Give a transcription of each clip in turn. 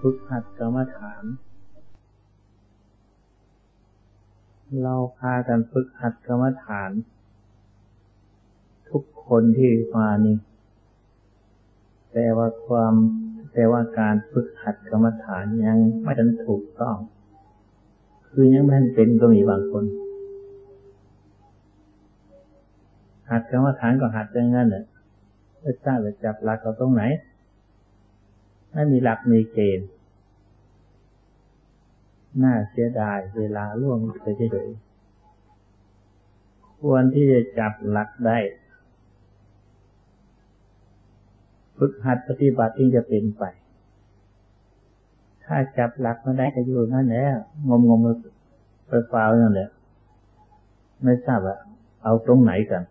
ฝึกหัดกรรมฐานเราพากันฝึกหัดกรรมฐานทุกคนที่มานี่แต่ว่าการฝึกหัดกรรมฐานยังไม่ทันถูกต้องคือยังไม่ทันเป็นก็มีบางคนหัดกรรมฐานก็หัดอย่างนั้นแหละไม่ทราบจะจับหลักเอาตรงไหนไม่มีหลักมีเกณฑ์น่าเสียดายเวลาล่วงไปเฉยๆควรที่จะจับหลักได้ฝึกหัดปฏิบัติที่จะเป็นไปถ้าจับหลักไม่ได้ก็อยู่นั่นแหละงมไปเปล่านั่นแหละไม่ทราบว่าเอาตรงไหนกัน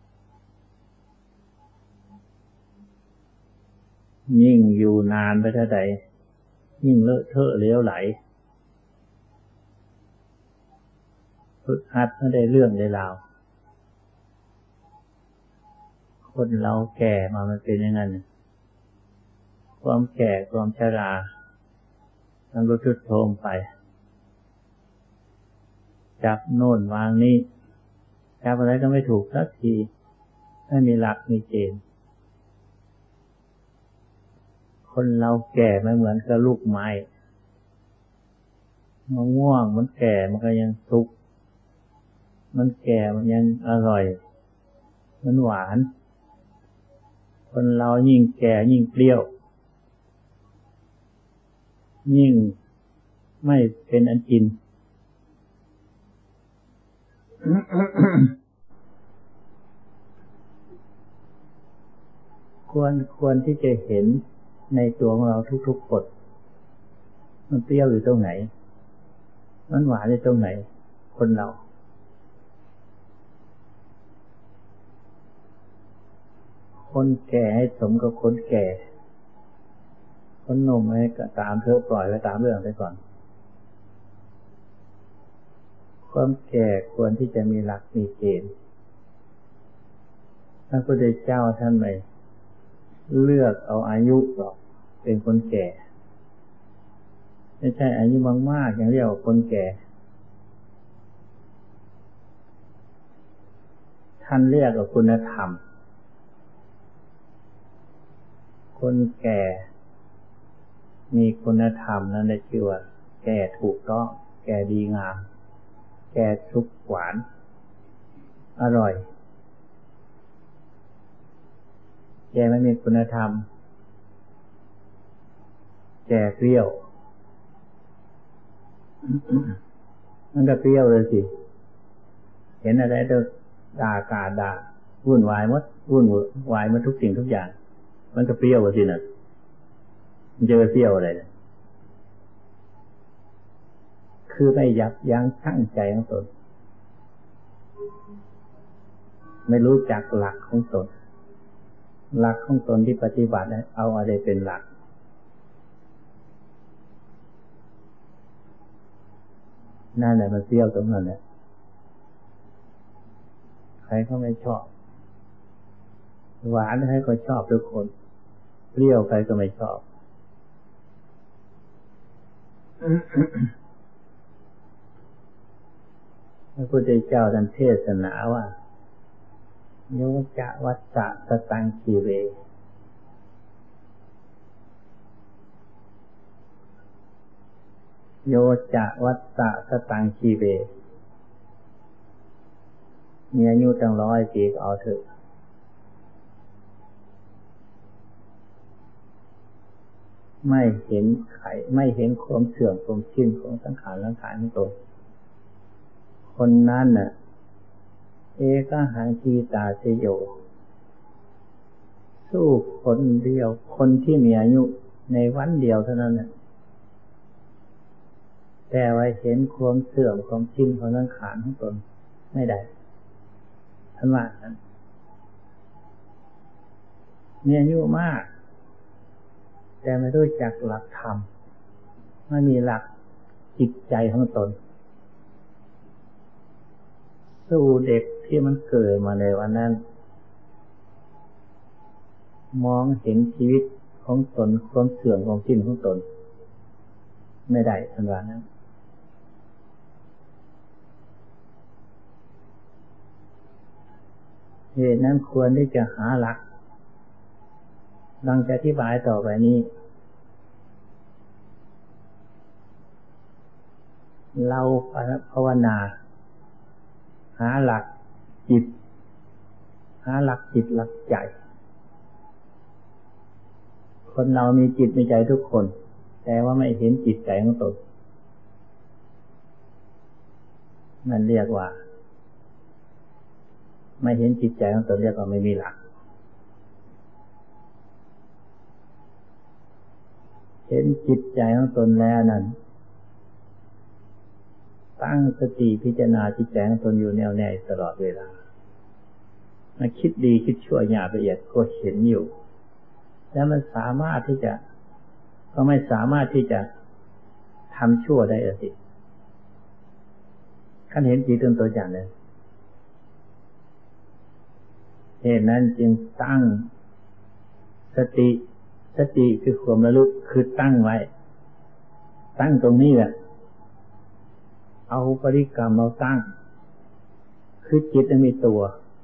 ยิ่งอยู่นานไปเท่าใดยิ่งเลอะเทอะเหลวไหลฝึกหัดไม่ได้เรื่องได้ราวคนเราแก่มามันเป็นอย่างนั้นความแก่ความชรามันก็ทรุดโทรมไปจับโน่นวางนี่จับอะไรก็ไม่ถูกสักทีไม่มีหลักมีเกณฑ์คนเราแก่ไม่เหมือนกับลูกไม้มะม่วงมันแก่มันก็ยังสุกมันแก่มันยังอร่อยมันหวานคนเรายิ่งแก่ยิ่งเปรี้ยวยิ่งไม่เป็นอันกิน ควรที่จะเห็นในตัวของเราทุกๆคนมันเปรี้ยวอยู่ตรงไหนมันหวานอยู่ตรงไหนคนเราคนแก่ให้สมกับคนแก่คนหนุ่มให้ก็ตามเธอปล่อยไว้ตามเรื่องไปก่อนความแก่ควรที่จะมีหลักมีเกณฑ์พระพุทธเจ้าท่านไม่เลือกเอาอายุหรอกเป็นคนแก่ไม่ใช่อายุมากๆอย่างเรียกว่าคนแก่ท่านเรียกว่าคุณธรรมคนแก่มีคุณธรรมนั่นได้ชื่อว่าแก่ถูกต้องแก่ดีงามแก่สุกหวานอร่อยแก่ไม่มีคุณธรรมแก่เปรี้ยวมันก็เปรี้ยวเลยสิเห็นอะไรก็ด่าวุ่นวายหมดทุกสิ่งทุกอย่างมันก็เปรี้ยวสินะมันจะเปรี้ยวอะไรเนี่ยคือไม่ยับยั้งชั่งใจของตนไม่รู้จักหลักของตนหลักของตนที่ปฏิบัติเอาอะไรเป็นหลักนั่นแหละมันเปรี้ยวตรงนั้นแหละใครก็ไม่ชอบหวานใครก็ชอบทุกคนเปรี้ยวใครก็ไม่ชอบพระพุทธเจ้าท่านเทศนาว่าโยจะวัฏฏะสตังคีเวโยจะวัฏฏะสตังคีเวมีอายุตั้ง100 ปีก็เอาเถอะไม่เห็นความเสื่อมความสิ้นของสังขารร่างกายของตนคนนั้นน่ะเอกหังคีตาเสโยสู้คนเดียวคนที่มีอายุในวันเดียวเท่านั้นน่ะแต่ว่าเห็นความเสื่อมความสิ้นของสังขารของตนไม่ได้ท่านว่านั้นมีอายุมากแต่ไม่รู้จักหลักธรรมไม่มีหลักจิตใจของตนสู้เด็กที่มันเกิดมาในวันนั้นมองเห็นชีวิตของตนความเสื่อมของสิ้นของตนไม่ได้ทันวันนั้นเหตุนั้นควรที่จะหาหลักดังจะอธิบายต่อไปนี้เราภาวนาหาหลักจิตหาหลักจิตหลักใจคนเรามีจิตมีใจทุกคนแต่ว่าไม่เห็นจิตใจของตนนั่นเรียกว่าไม่เห็นจิตใจของตนเรียกว่าไม่มีหลักเห็นจิตใจของตนแล้วนั้นตั้งสติพิจารณาจิตใจของตนอยู่แน่วแน่ตลอดเวลามันคิดดีคิดชั่วหยาบละเอียดก็เห็นอยู่แล้วมันสามารถที่จะก็ไม่สามารถที่จะทำชั่วได้สิขั้นเห็นจิตตนตัวอย่างนั้นเหตุนั้นจึงตั้งสติคือความระลึกคือตั้งไว้ตั้งตรงนี้แหละเอาบริกรรมเราตั้งคือจิตจะมีตัว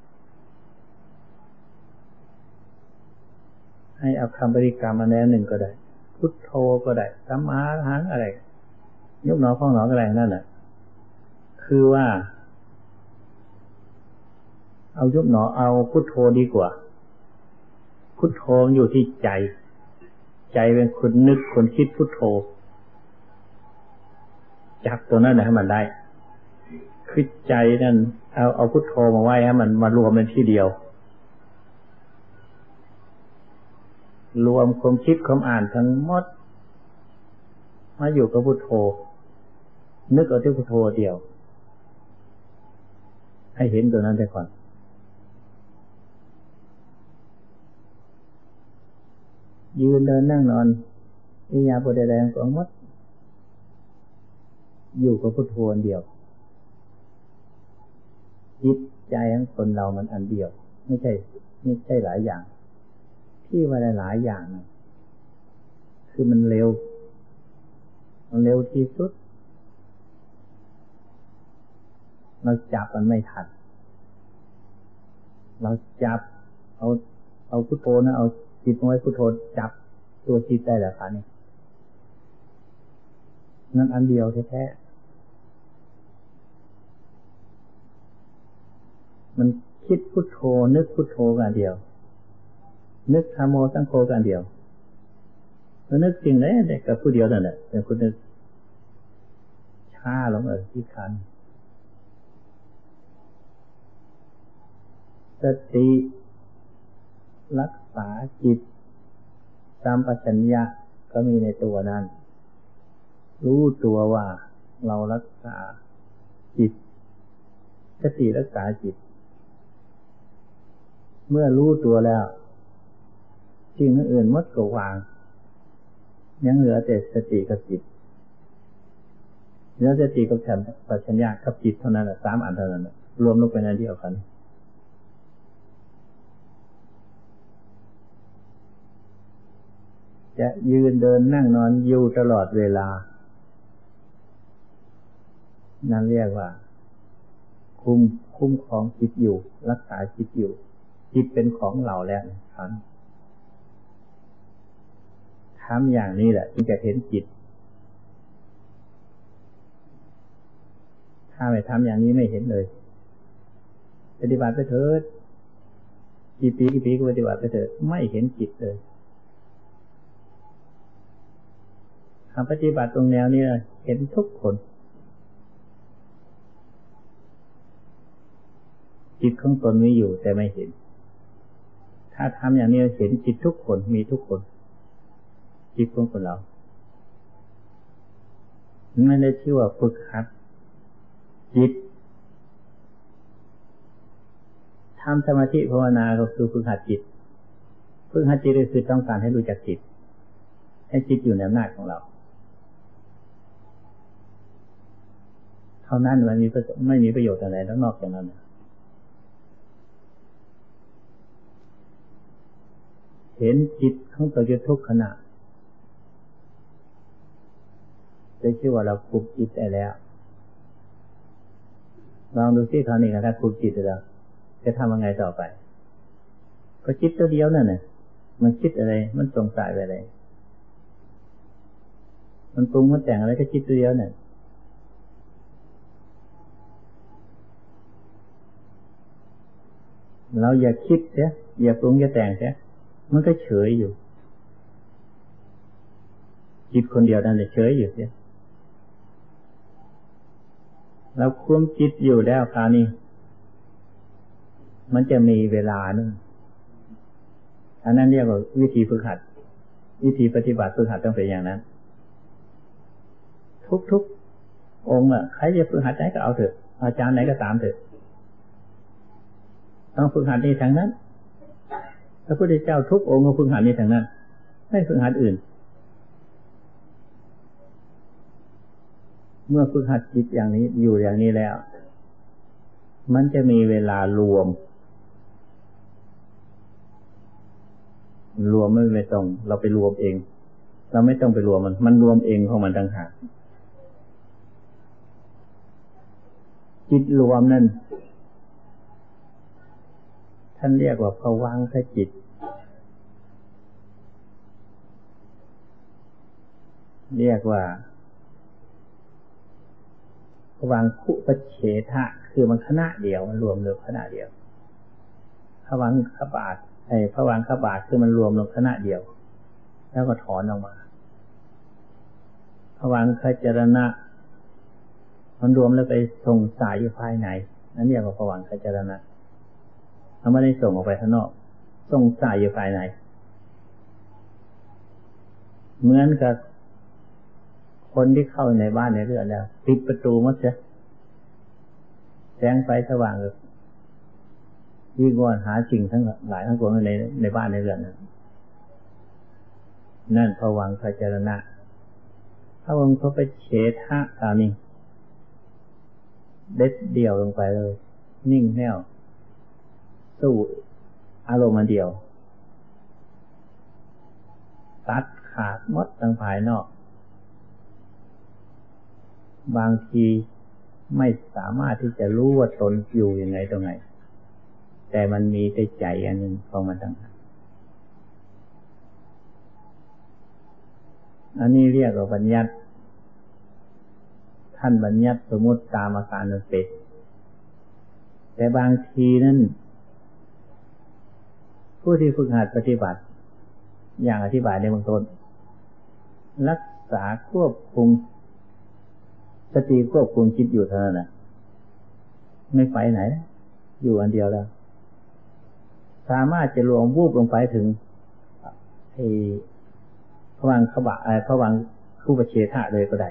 ให้เอาคำบริกรรมมาแนวหนึ่งก็ได้พุทโธก็ได้สัมมาอรหังอะไรยุบหนอพองหนออะไรนั่นน่ะคือว่าเอายุบหนอเอาพุทโธดีกว่าพุทโธอยู่ที่ใจเป็นคนนึกคนคิดพุทโธจับตัวนั้นให้มันได้คือใจนั่นเอาพุทโธมาไว้ให้มันมารวมเป็นที่เดียวรวมความคิดความอ่านทั้งหมดมาอยู่กับพุทโธนึกเอาที่พุทโธเดียวให้เห็นตัวนั้นได้ก่อนยืนเดินนั่งนอนอิริยาบถใดๆของหมดอยู่กับพุทโธอันเดียวจิตใจของคนเรามันอันเดียวไม่ใช่หลายอย่างที่ว่าหลายอย่างนะคือมันเร็วที่สุดเราจับมันไม่ทันเราจับเอาพุทโธนะเอาจิตไว้พุทโธจับตัวจิตได้หรือคะนี่นั่นอันเดียวแท้ๆมันคิดพุทโธนึกพุทโธกันเดียวนึกธัมโมสังโฆกันเดียวแล้วนึกสิ่งไหนแต่กับผู้เดียวนั่นแหละเป็นคนนึกช้าลงที่คันสติรักษาจิตสัมปชัญญะก็มีในตัวนั้นรู้ตัวว่าเรารักษาจิตสติรักษาจิตเมื่อรู้ตัวแล้วสิ่งอื่นหมดก็วางยังเหลือแต่สติกับจิตเหลือสติกับสัมปชัญญะกับจิตเท่านั้นแหละ3 อันเท่านั้นรวมลงเป็นอันเดียวกันจะยืนเดินนั่งนอนอยู่ตลอดเวลานั่นเรียกว่าคุ้มครองจิตอยู่รักษาจิตอยู่จิตเป็นของเราแล้วครับทำอย่างนี้แหละจึงจะเห็นจิตถ้าไม่ทำอย่างนี้ไม่เห็นเลยปฏิบัติไปเถิดกี่ปีก็ปฏิบัติไปเถิดไม่เห็นจิตเลยทำปฏิบัติตรงแนวนี้เห็นทุกคนจิตของตนมีอยู่แต่ไม่เห็นถ้าทำอย่างนี้เห็นจิตทุกคนมีทุกคนจิตของคนเราไม่ได้ชื่อว่าฝึกหัดจิตทำสมาธิภาวนาก็คือฝึกหัดจิตก็คือต้องการให้รู้จักจิตให้จิตอยู่ในอำนาจของเราเท่านั้นมันไม่มีประโยชน์อะไรนอกจากนั้นเห็นจิตของตัวอยู่ทุกขณะได้ชื่อว่าเราคุมจิตได้แล้วลองดูซิคราวนี้ถ้าคุมจิตแล้วจะทำยังไงต่อไปก็จิตตัวเดียวนั่นน่ะมันคิดอะไรมันสงสัยไปอะไรมันปรุงมันแต่งอะไรก็จิตตัวเดียวนั่นเราอย่าคิดเสียอย่าปรุงอย่าแต่งเสียมันก็เฉยอยู่จิตคนเดียวนั่นแหละเฉยอยู่เสียเราคุมจิตอยู่แล้วคราวนี้มันจะมีเวลานึงอันนั้นเรียกว่าวิธีฝึกหัดวิธีปฏิบัติฝึกหัดต้องเป็นอย่างนั้นทุกองค์ใครจะฝึกหัดไหนก็เอาเถอะอาจารย์ไหนก็ตามเถอะต้องฝึกหัดนี้ทางนั้นพระพุทธเจ้าทุกองค์ก็ฝึกหัดนี้ทางนั้นไม่ฝึกหัดอื่นเมื่อฝึกหัดจิตอย่างนี้อยู่อย่างนี้แล้วมันจะมีเวลารวมไม่ต้องเราไปรวมเองเราไม่ต้องไปรวมมันรวมเองของมันต่างหากจิตรวมนั่นท่านเรียกว่าภวังคจิตเรียกว่าภวังคุปเฉทะคือมันคณะเดียวมันรวมลงคณะเดียวภวังคบาทภวังคบาทคือมันรวมลงคณะเดียวแล้วก็ถอนออกมาภวังคจรณะมันรวมแล้วไปส่งสายอยู่ภายในนั่นเรียกว่าภวังคจรณะเขาไม่ได้ส่งออกไปข้างนอกส่งสายอยู่ภายในเหมือนกับคนที่เข้าในบ้านในเรือนแล้วปิดประตูหมดจ้ะแสงไฟสว่างวิ่งว่อนหาสิ่งทั้งหลายทั้งปวงในบ้านในเรือนนั่นภวังคจรณะภวังเขาไปเฉทะตามนี้เด็ดเดี่ยวลงไปเลยนิ่งแน่วสู้อารมณ์เดียวตัดขาดหมดทางภายนอกบางทีไม่สามารถที่จะรู้ว่าตนอยู่ยังไงตรงไหนแต่มันมีในใจอันหนึ่งของมันต่างหากอันนี้เรียกว่าบัญญัติท่านบัญญัติสมมติตามอาการมันเป็นแต่บางทีนั้นผู้ที่ฝึกหัดปฏิบัติอย่างอธิบายในเบื้องต้นรักษาควบคุมสติควบคุมจิตอยู่เท่านั้นนะไม่ไปไหนอยู่อันเดียวแล้วสามารถจะรวมวูบลงไปถึงภวังคบะภวังคุปเฉทะเลยก็ได้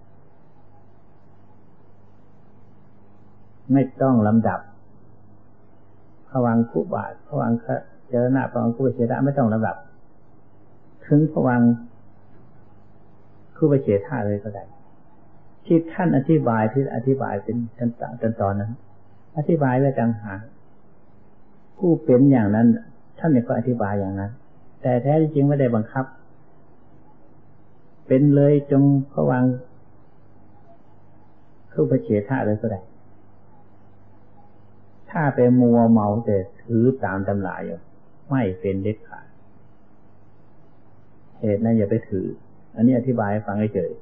ไม่ต้องลำดับภวังคุบาทภวังคจรณะภวังคุปเฉทะไม่ต้องลำดับถึงภวังคุปเฉทะเลยก็ได้ที่ท่านอธิบายเป็นขั้นตอนนั้นอธิบายไว้ต่างหากผู้เป็นอย่างนั้นท่านเนี่ยก็อธิบายอย่างนั้นแต่แท้จริงไม่ได้บังคับเป็นเลยจงภวังคุปเฉทะเลยก็ได้ถ้าไปมัวเมาแต่ถือตามตำราอยู่ไม่เป็นเด็ดขาดเหตุนั้นอย่าไปถืออันนี้อธิบายให้ฟังเฉย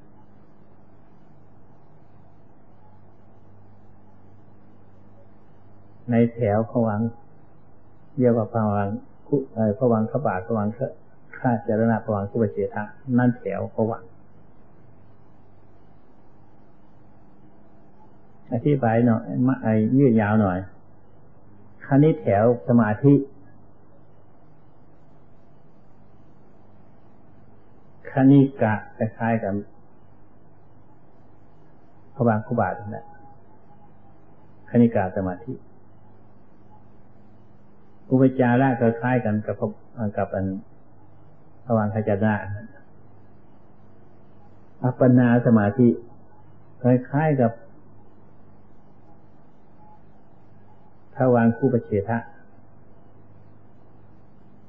ในแถวภวังเรียกว่าภวังภวังคบาทภวังคจรณะภวังคุปเฉทะนั่นแถวภวังอธิบายหน่อยยืดยาวหน่อยคราวนี้แถวสมาธิคณิกะคล้ายๆกับภวังคุบาทนั่นแหละคณิกะสมาธิอุปจาระก็คล้ายกันกับอันภวังคจรณะอัปปนาสมาธิคล้ายๆกับภวังคุปเฉทะ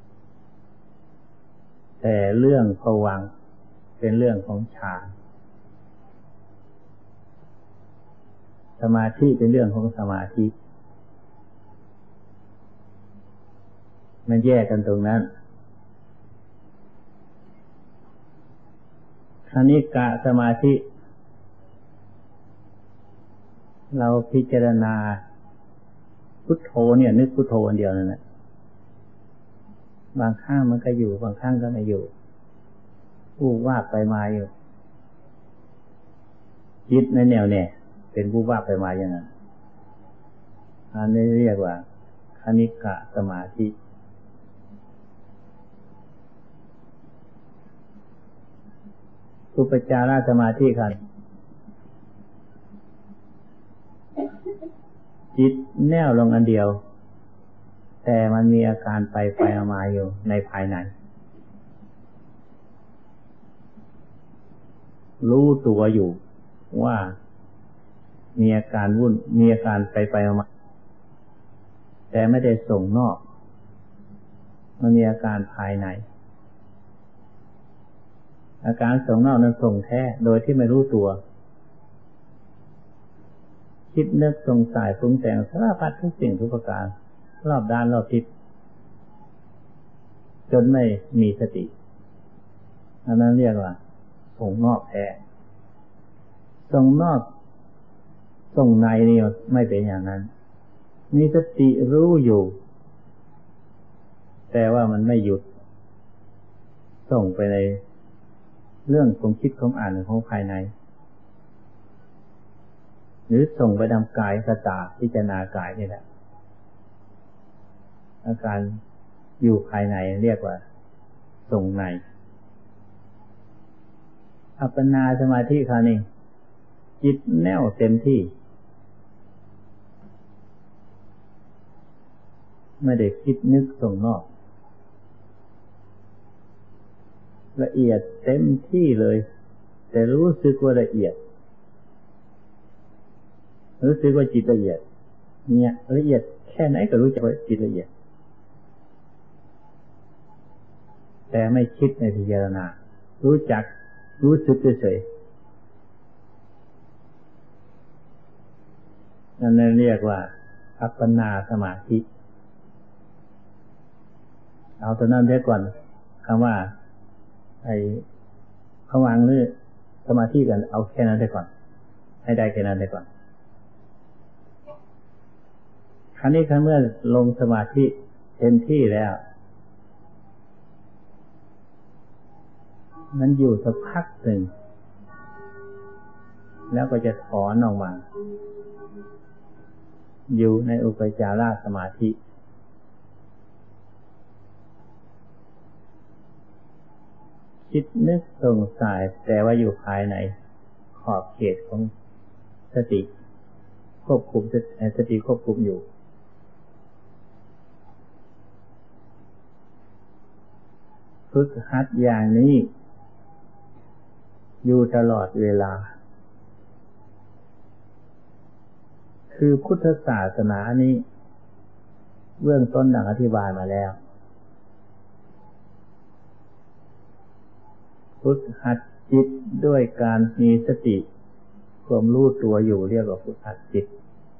แต่เรื่องภวังค์เป็นเรื่องของฌานสมาธิเป็นเรื่องของสมาธิมันแยกกันตรงนั้นคณิกะสมาธิเราพิจารณาพุทโธเนี่ยนึกพุทโธอันเดียวนั่นแหละบางครั้งมันก็อยู่บางครั้งก็ไม่อยู่ผู้ว่าไปมาอยู่จิตในแนวเนี่ยเป็นผู้ว่าไปมาอย่างนั้นอันนี้เรียกว่าคณิกะสมาธิอุปจารสมาธิครับจิตแน่วลงอันเดียวแต่มันมีอาการไปมาอยู่ในภายในรู้ตัวอยู่ว่ามีอาการวุ่นมีอาการไปมาแต่ไม่ได้ส่งนอกมันมีอาการภายในอาการส่งนอกนั้นส่งแท้โดยที่ไม่รู้ตัวคิดนึกสงสัยปรุงแต่งสารพัดทุกสิ่งทุกประการรอบด้านรอบทิศจนไม่มีสติอันนั้นเรียกว่าส่งนอกแท้ส่งนอกส่งในนี่ไม่เป็นอย่างนั้นมีสติรู้อยู่แต่ว่ามันไม่หยุดส่งไปในเรื่องของคิดของอ่านของภายในหรือส่งไปดำกายสตาพิจารณากายนี่แหละอาการอยู่ภายในเรียกว่าส่งในอัปปนาสมาธิคราวนี้จิตแน่วเต็มที่ไม่ได้คิดนึกส่งนอกละเอียดเต็มที่เลยแต่รู้สึกว่าละเอียดรู้สึกว่าจิตละเอียดเนี่ยละเอียดแค่ไหนก็รู้จักว่าจิตละเอียดแต่ไม่คิดในพิจารณารู้จักรู้สึกเฉยๆนั่นเรียกว่าอัปปนาสมาธิเอาตัวนั้นเรียกก่อนคำว่าภวังค์หรือสมาธิกันเอาแค่นั้นได้ก่อนให้ได้แค่นั้นได้ก่อนคราวนี้เมื่อลงสมาธิเต็มที่แล้วมันอยู่สักพักหนึ่งแล้วก็จะถอนออกมาอยู่ในอุปจารสมาธิคิดนึกสงสัยแต่ว่าอยู่ภายในขอบเขตของสติควบคุมสติควบคุมอยู่ฝึกหัดอย่างนี้อยู่ตลอดเวลาคือพุทธศาสนานี้เบื้องต้นดังอธิบายมาแล้วฝึกหัดจิตด้วยการมีสติความรู้ตัวอยู่เรียกว่าฝึกหัดจิต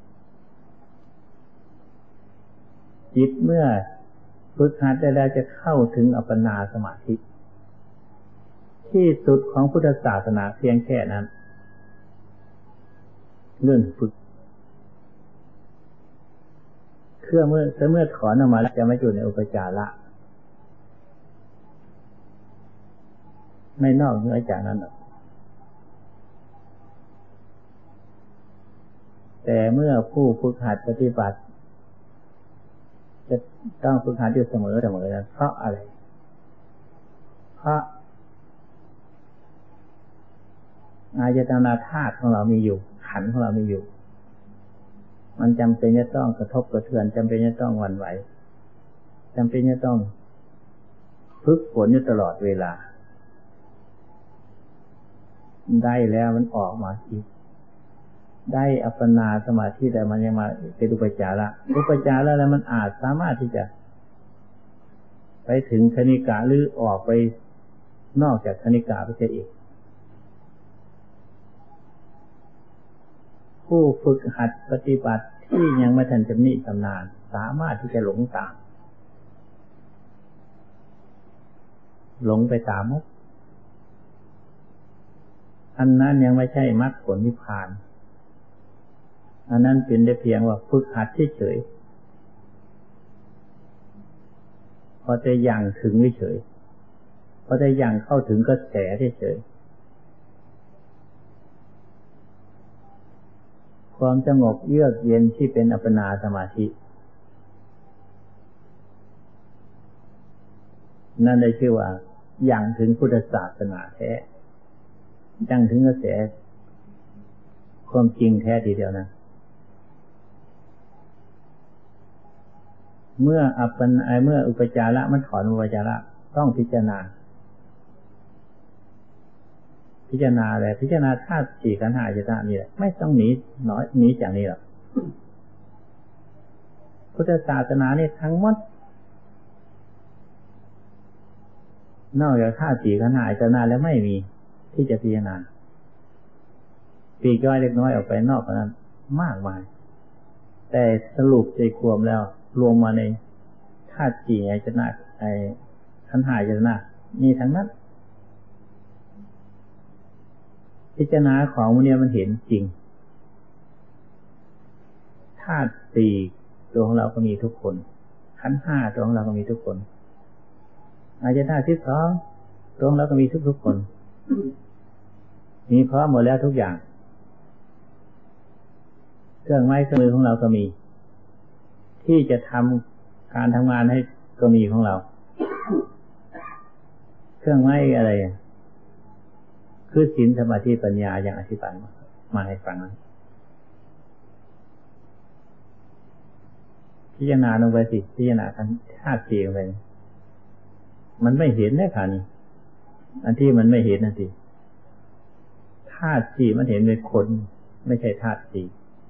เมื่อฝึกหัดได้แล้วจะเข้าถึงอัปปนาสมาธิที่สุดของพุทธศาสนาเพียงแค่นั้นเรื่องฝึกเมื่อถอนออกมาแล้วจะไม่อยู่ในอุปจาระไม่นอกเหนือจากนั้นแต่เมื่อผู้ฝึกหัดปฏิบัติจะต้องฝึกหัดอยู่เสมอนั้นเพราะอะไรเพราะอายตนะธาตุของเรามีอยู่ขันธ์ของเรามีอยู่มันจำเป็นจะต้องกระทบกระเทือนจำเป็นจะต้องหวั่นไหวจำเป็นจะต้องฝึกฝนอยู่ตลอดเวลาได้แล้วมันออกมาอีกได้อัปปนาสมาธิแต่มันยังมาเป็นอุปจาระแล้วมันอาจสามารถที่จะไปถึงคณิกะหรือออกไปนอกจากคณิกะไปเสียอีกผู้ฝึกหัดปฏิบัติที่ยังไม่ทันชำนิชำนาญสามารถที่จะหลงตามหลงไปตามอันนั้นยังไม่ใช่มรรคผลนิพพานอันนั้นเป็นได้เพียงว่าฝึกหัดเฉยๆพอจะยังถึงเฉยพอจะยังเข้าถึงกระแสเฉยความสงบเยือกเย็นที่เป็นอัปปนาสมาธินั่นได้ชื่อว่ายังถึงพุทธศาสนาแท้ยังถึงกระแสความจริงแท้ทีเดียวนะเมื่ออุปจาระมันถอนอุปจาระต้องพิจารณาอะไรพิจารณาธาตุสี่ขันธ์ห้าอายตนะนี่แหละไม่ต้องหนีจากนี้หรอกพุทธศาสนานี่ทั้งหมดนอกจากธาตุสี่ขันธ์ห้าอายตนะแล้วไม่มีที่จะพิจารณาปีกย่อยเล็กน้อยออกไปนอกนั้นมากมายแต่สรุปใจความแล้วรวมมาในธาตุสี่อายตนะขันธ์ห้าอายตนะมีทั้งนั้นพิจารณาของมันเนี่ยมันเห็นจริงธาตุสี่ตัวของเราก็มีทุกคนขันธ์ห้าตัวของเราก็มีทุกคนอายตนะ12ตัวของเราก็มีทุกคนมีพร้อมหมดแล้วทุกอย่างเครื่องไม้เครื่องมือของเราก็มีที่จะทำการทำงานให้ก็มีของเราเครื่องไม้อะไรคือศีลสมาธิปัญญาอย่างอธิบายมาให้ฟังพิจารณาลงไปสิพิจารณาทั้งธาตุสี่ลงไปมันไม่เห็นได้ค่ะนี่อันที่มันไม่เห็นนั่นสิธาตุสี่มันเห็นเป็นคนไม่ใช่ธาตุสี่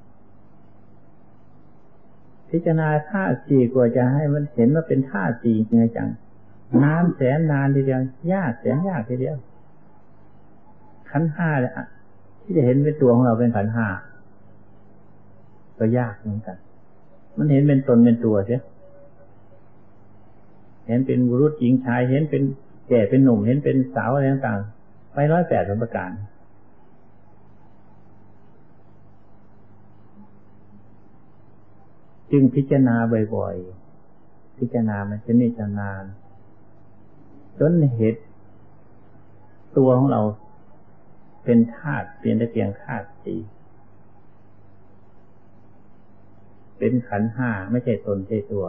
พิจารณาธาตุสี่กว่าจะให้มันเห็นว่าเป็นธาตุสี่จริงจังนานแสนนานทีเดียวยากแสนยากทีเดียวขันธ์ห้าเลยที่จะเห็นเป็นตัวของเราเป็นขันธ์ห้าก็ยากเหมือนกันมันเห็นเป็นตนเป็นตัวเสียเห็นเป็นบุรุษหญิงชายเห็นเป็นแก่เป็นหนุ่มเห็นเป็นสาวอะไรต่างๆไป108ประการจึงพิจารณาบ่อยๆพิจารณามันจะไม่ชำนาญจนเห็นตัวของเราเป็นธาตุเป็นแต่เพียงธาตุสี่เป็นขันธ์ห้าไม่ใช่ตนใช่ตัว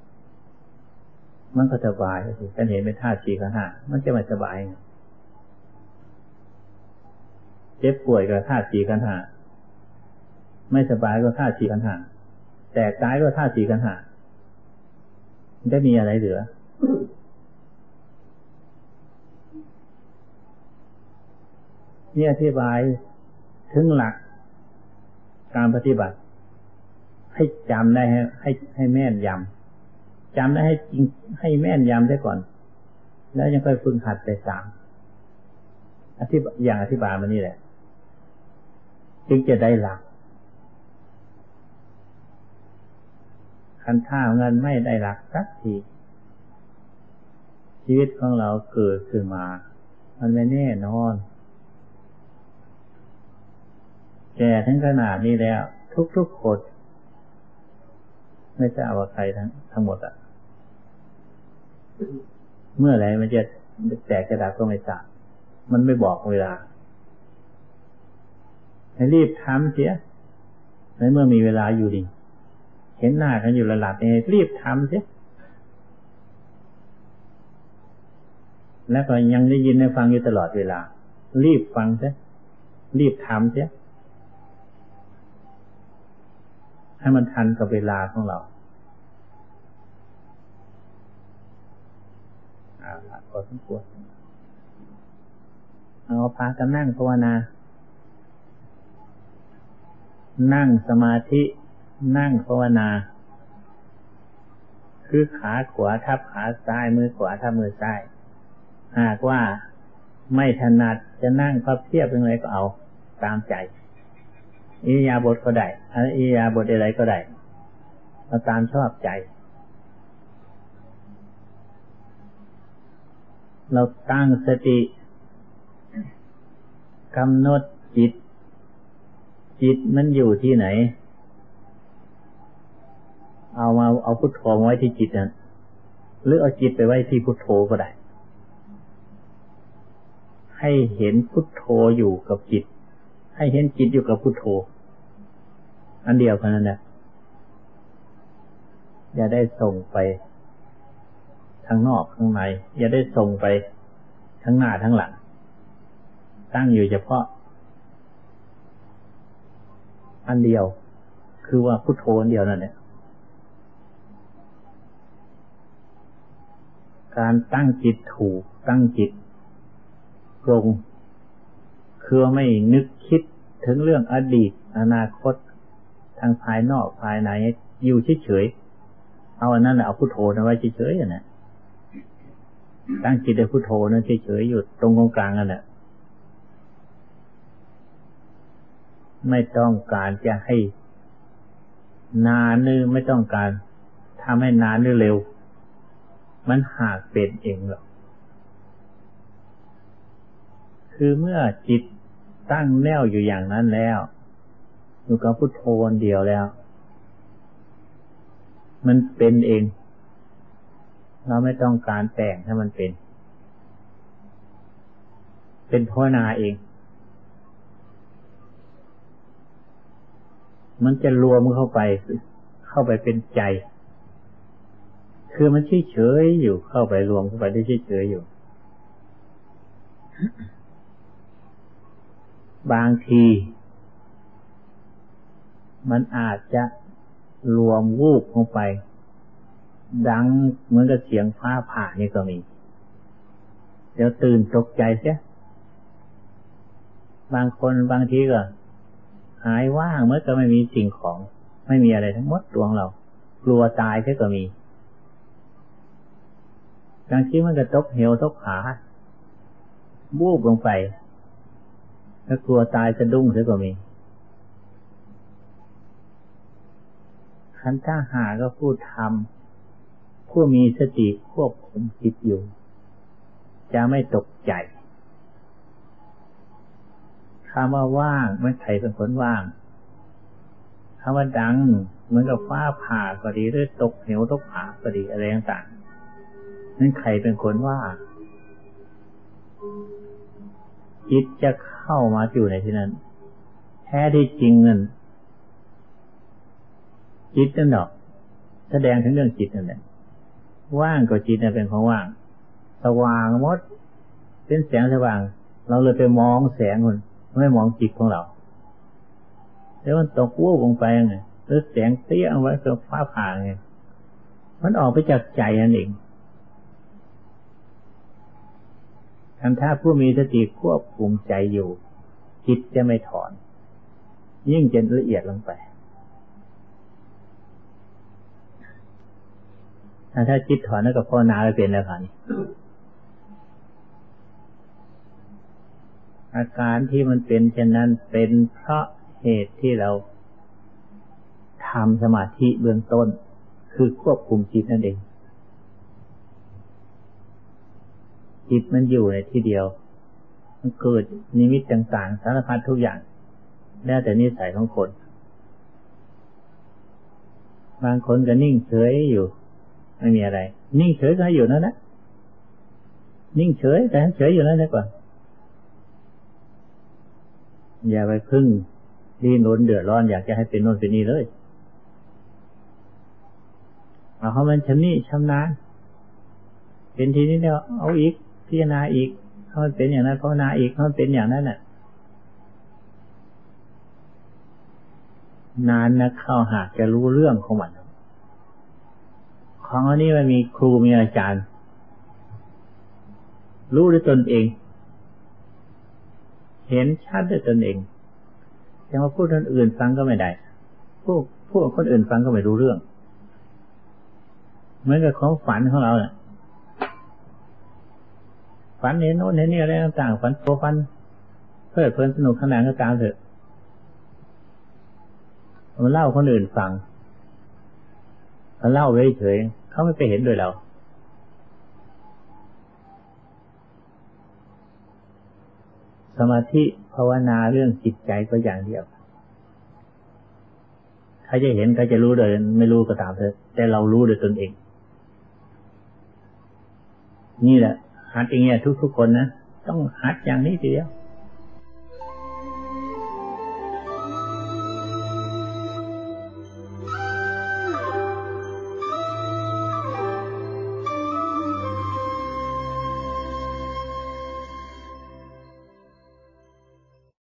มันก็สบายสิการเห็นเป็นธาตุสี่ขันธ์ห้ามันจะไม่สบายเจ็บป่วยกับธาตุสี่ขันธ์ห้าไม่สบายก็ธาตุสี่ขันธ์ห้าแต่กายก็ธาตุสี่ขันธ์ห้ามันจะมีอะไรเหลือนี่อธิบายถึงหลักการปฏิบัติให้จำได้ให้แม่นยำจำได้ให้แม่นยำได้ก่อนแล้วยังค่อยฝึกหัดไปตามอธิบายมานี่แหละจึงจะได้หลักคันท่าเงินไม่ได้หลักสักทีชีวิตของเราเกิดขึ้นมามันไม่แน่นอนแก่ทั้งขนาดนี้แล้วทุกคนไม่ทราบว่าใครทั้งหมดเมื่อไหร่มันจะแตกกระดาษก็ไม่ทราบมันไม่บอกเวลาให้รีบทำเสียในเมื่อมีเวลาอยู่ดีเห็นหน้ากันอยู่ระดับนี้รีบทำเสียแล้วก็ยังได้ยินได้ฟังอยู่ตลอดเวลารีบฟังเสียรีบทำเสียให้มันทันกับเวลาของเราพอสมควรเอาพากันนั่งภาวนานั่งสมาธินั่งภาวนาคือขาขวาทับขาซ้ายมือขวาทับมือซ้ายหากว่าไม่ถนัดจะนั่งพับเพียบเป็นไงก็เอาตามใจอิริยาบถก็ได้อิริยาบถอะไรก็ได้เราตามชอบใจเราตั้งสติกำหนดจิตมันอยู่ที่ไหนเอาพุทโธไว้ที่จิตนั้นหรือเอาจิตไปไว้ที่พุทโธก็ได้ให้เห็นพุทโธอยู่กับจิตให้เห็นจิตอยู่กับพุทโธอันเดียวกันนั่นแหละอย่าได้ส่งไปทางนอกข้างในอย่าได้ส่งไปทั้งหน้าทั้งหลังตั้งอยู่เฉพาะอันเดียวคือว่าพุทโธอันเดียวนั่นแหละการตั้งจิตถูกตั้งจิตตรงคือไม่นึกคิดถึงเรื่องอดีตอนาคตทางภายนอกภายในอยู่เฉยๆเอาอันนั้นเอาพุทโธนะไว้เฉยๆนะตั้งจิตในพุทโธนั้นเฉยๆอยู่ตรงกลางนั่นแหละไม่ต้องการจะให้นานหรือไม่ต้องการทำให้นานหรือเร็วมันหากเป็นเองหรอกคือเมื่อจิตตั้งแน่วอยู่อย่างนั้นแล้วอยู่กับพุทโธเดียวแล้วมันเป็นเองเราไม่ต้องการแต่งให้มันเป็นภาวนาเองมันจะรวมเข้าไปเป็นใจคือมันเฉยๆอยู่เข้าไปรวมเข้าไปได้เฉยๆอยู่บางทีมันอาจจะรวมวูบลงไปดังเหมือนกับเสียงฟ้าผ่านี่ก็มีเดี๋ยวตื่นตกใจเสียบางคนบางทีก็หายว่างเมื่อก็ไม่มีสิ่งของไม่มีอะไรทั้งหมดดวงเรากลัวตายเสียก็มีบางทีมันก็ตกเหวตกผาวูบลงไปแล้วกลัวตายสะดุ้งเสียก็มีขันธ์ถ้าหาก็ผู้ทำผู้มีสติควบคุมจิตอยู่จะไม่ตกใจคำว่าว่างไม่ใครเป็นคนว่างคำว่าดังเหมือนกับฟ้าผ่าก็ดีหรือตกเหวตกผาก็ดีอะไรต่างๆนั่นใครเป็นคนว่าจิตจะเข้ามาอยู่ในที่นั้นแท้ที่จริงนั่นจิตนั่นหรอกแสดงถึงเรื่องจิตนั่นแหละว่างก็จิตนั่นเป็นของว่างสว่างหมดเป็นแสงสว่างเราเลยไปมองแสงมันไม่มองจิตของเราแล้วมันตกวูบลงไปไงหรือแสงเตี้ยเอาไว้กับฟ้าผ่าไงมันออกไปจากใจนั่นเองถ้าผู้มีสติควบคุมใจอยู่จิตจะไม่ถอนยิ่งจะละเอียดลงไปถ้าจิตถอนแล้วก็ภาวนาไปเป็นแล้วค่ะนี่อาการที่มันเป็นเช่นนั้นเป็นเพราะเหตุที่เราทำสมาธิเบื้องต้นคือควบคุมจิตนั่นเองจิตมันอยู่ในที่เดียวมันเกิดนิมิตต่างๆสารพัดทุกอย่างแล้วแต่นิสัยของคนบางคนก็นิ่งเฉยอยู่ไม่มีอะไรนิ่งเฉยก็อยู่นั่นนะนิ่งเฉยแต่เฉยอยู่นั่นดีกว่าอย่าไปพึ่งดิ้นรนเดือดร้อนอยากจะให้เป็นโน่นเป็นนี่เลยเอาเขามันชำนาญเป็นทีนี้แล้วเอาอีกพิจารณาอีกเขาเป็นอย่างนั้นภาวนาอีกเขาเป็นอย่างนั้นน่ะนานนะเข้าหากจะรู้เรื่องของมันของอันนี้มันมีครูมีอาจารย์รู้ด้วยตนเองเห็นชัดด้วยตนเองจะมาพูดคนอื่นฟังก็ไม่ได้พูดคนอื่นฟังก็ไม่รู้เรื่องเหมือนกับของฝันของเราเนี่ยฝันเห็นโน้นเห็นนี่อะไรต่างๆฝันโฟฟันเพลิดเพลินสนุกขนาดก็ตามเถอะมันเล่าคนอื่นฟังมันเล่าไว้เฉยเขาไม่ไปเห็นด้วยเราสมาธิภาวนาเรื่องจิตใจก็อย่างเดียวใครจะเห็นใครจะรู้โดยไม่รู้ก็ตามเถอะแต่เรารู้โดยตนเองนี่แหละหัดอย่างเงี้ยทุกๆคนนะต้องหัดอย่างนี้ทีเดียว